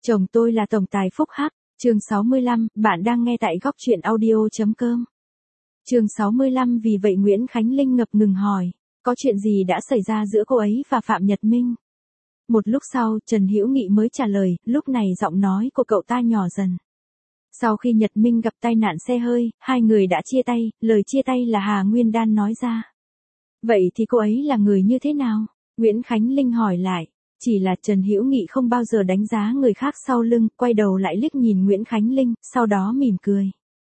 Chồng tôi là tổng tài phúc hắc, chương 65, bạn đang nghe tại góc truyện audio.com. Chương 65 vì vậy Nguyễn Khánh Linh ngập ngừng hỏi, có chuyện gì đã xảy ra giữa cô ấy và Phạm Nhật Minh? Một lúc sau, Trần Hữu Nghị mới trả lời, lúc này giọng nói của cậu ta nhỏ dần. Sau khi Nhật Minh gặp tai nạn xe hơi, hai người đã chia tay, lời chia tay là Hà Nguyên Đan nói ra. Vậy thì cô ấy là người như thế nào? Nguyễn Khánh Linh hỏi lại. Chỉ là Trần Hữu Nghị không bao giờ đánh giá người khác sau lưng, quay đầu lại liếc nhìn Nguyễn Khánh Linh, sau đó mỉm cười.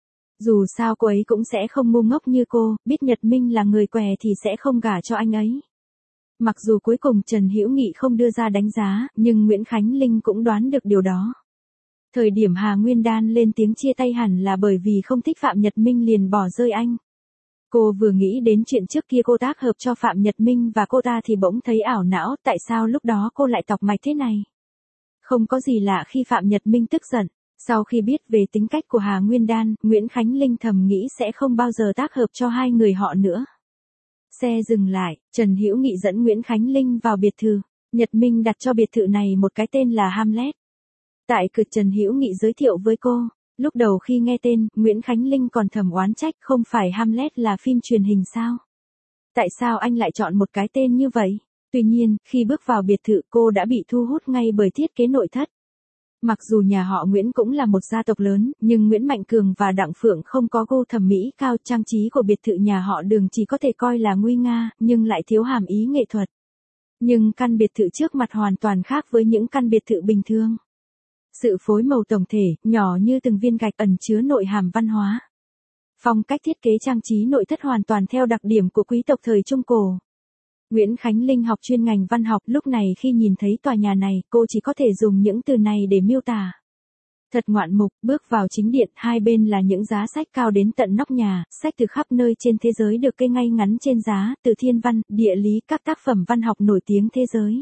Dù sao cô ấy cũng sẽ không ngu ngốc như cô, biết Nhật Minh là người què thì sẽ không gả cho anh ấy. Mặc dù cuối cùng Trần Hữu Nghị không đưa ra đánh giá, nhưng Nguyễn Khánh Linh cũng đoán được điều đó. Thời điểm Hà Nguyên Đan lên tiếng chia tay hẳn là bởi vì không thích Phạm Nhật Minh liền bỏ rơi anh. Cô vừa nghĩ đến chuyện trước kia cô tác hợp cho Phạm Nhật Minh và cô ta thì bỗng thấy ảo não, tại sao lúc đó cô lại tọc mạch thế này? Không có gì lạ khi Phạm Nhật Minh tức giận. Sau khi biết về tính cách của Hà Nguyên Đan, Nguyễn Khánh Linh thầm nghĩ sẽ không bao giờ tác hợp cho hai người họ nữa. Xe dừng lại, Trần Hữu Nghị dẫn Nguyễn Khánh Linh vào biệt thự. Nhật Minh đặt cho biệt thự này một cái tên là Hamlet. Tại cửa Trần Hữu Nghị giới thiệu với cô. Lúc đầu khi nghe tên, Nguyễn Khánh Linh còn thầm oán trách, không phải Hamlet là phim truyền hình sao? Tại sao anh lại chọn một cái tên như vậy? Tuy nhiên, khi bước vào biệt thự cô đã bị thu hút ngay bởi thiết kế nội thất. Mặc dù nhà họ Nguyễn cũng là một gia tộc lớn, nhưng Nguyễn Mạnh Cường và Đặng Phượng không có gu thẩm mỹ cao, trang trí của biệt thự nhà họ Đường chỉ có thể coi là nguy nga, nhưng lại thiếu hàm ý nghệ thuật. Nhưng căn biệt thự trước mặt hoàn toàn khác với những căn biệt thự bình thường. Sự phối màu tổng thể, nhỏ như từng viên gạch ẩn chứa nội hàm văn hóa. Phong cách thiết kế trang trí nội thất hoàn toàn theo đặc điểm của quý tộc thời Trung Cổ. Nguyễn Khánh Linh học chuyên ngành văn học, lúc này khi nhìn thấy tòa nhà này, cô chỉ có thể dùng những từ này để miêu tả. Thật ngoạn mục, bước vào chính điện, hai bên là những giá sách cao đến tận nóc nhà, sách từ khắp nơi trên thế giới được kê ngay ngắn trên giá, từ thiên văn, địa lý, các tác phẩm văn học nổi tiếng thế giới.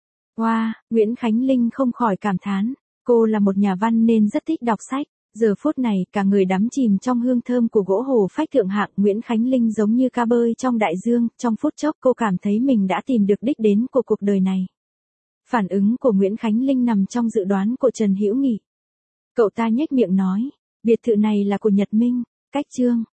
Wow, Nguyễn Khánh Linh không khỏi cảm thán. Cô là một nhà văn nên rất thích đọc sách. Giờ phút này, cả người đắm chìm trong hương thơm của gỗ hồ phách thượng hạng, Nguyễn Khánh Linh giống như cá bơi trong đại dương, trong phút chốc cô cảm thấy mình đã tìm được đích đến của cuộc đời này. Phản ứng của Nguyễn Khánh Linh nằm trong dự đoán của Trần Hữu Nghị. Cậu ta nhếch miệng nói, biệt thự này là của Nhật Minh, cách chương.